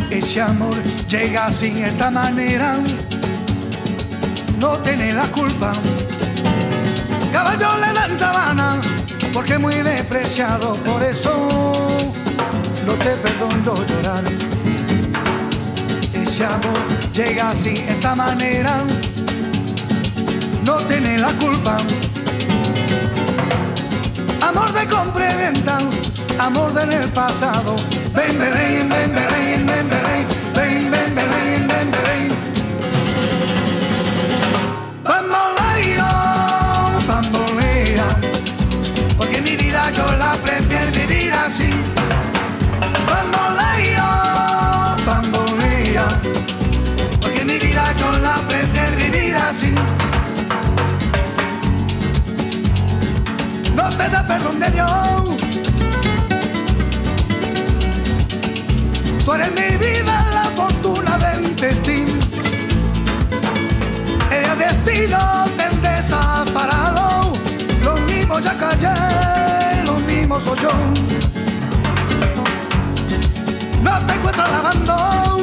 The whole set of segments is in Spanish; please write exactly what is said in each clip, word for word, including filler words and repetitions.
Ese amor llega así, de esta manera, no tiene la culpa. Caballo le dan sabana, porque es muy despreciado, por eso no te perdono llorar. Ese amor llega así, de esta manera, no tiene la culpa. Amor de compra y venta, amor del pasado. Ven, Belén, ven, Belén, ven, Belén, ven, ven, Belén, ven, Belén. Bamboleo, bambolea, porque mi vida yo la prefiero vivir así. Bamboleo, bambolea, porque mi vida yo la prefiero vivir así. No te da perdón de Dios. Tú eres mi vida, la fortuna del destino. El destino te han desamparado. Lo mismo ya callé, lo mismo soy yo. No te encuentro lavando.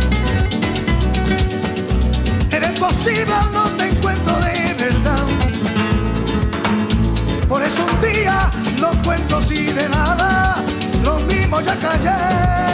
Eres posible, no te encuentro de verdad. Por eso un día no cuento así de nada. Lo mismo ya callé.